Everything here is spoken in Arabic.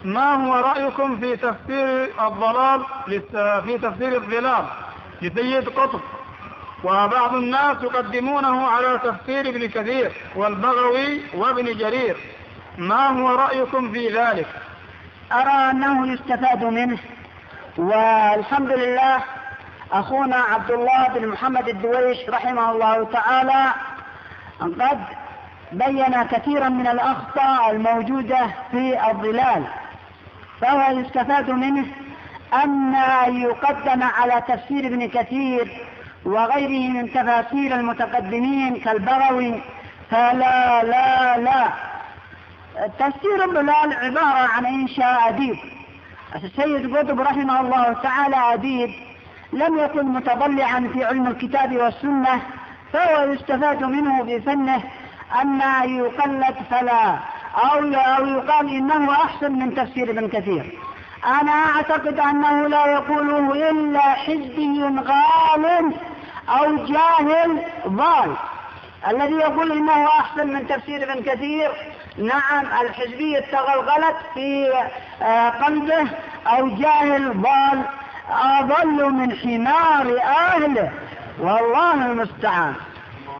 ما هو رأيكم في تفسير الضلال في تفسير الظلال لسيد قطب؟ وبعض الناس يقدمونه على تفسير ابن كثير والبغوي وابن جرير، ما هو رأيكم في ذلك؟ أرى أنه يستفاد منه، والحمد لله أخونا عبد الله بن محمد الدويش رحمه الله تعالى قد بين كثيرا من الأخطاء الموجودة في الظلال، فهو يستفاد منه أن يقدم على تفسير ابن كثير وغيره من تفاسير المتقدمين كالبغوي، فلا لا لا تفسير الضلال عبارة عن إنشاء أديب. السيد قطب رحمه الله تعالى أديب لم يكن متضلعا في علم الكتاب والسنة، فهو يستفاد منه بفنه أن يقلد فلا أو يقال إنه أحسن من تفسير ابن كثير. أنا أعتقد أنه لا يقوله إلا حزبي غال أو جاهل ضال الذي يقول إنه أحسن من تفسير ابن كثير. نعم، الحزبية تغلغلت في قلبه، أو جاهل ضال أضل من حمار أهله، والله المستعان.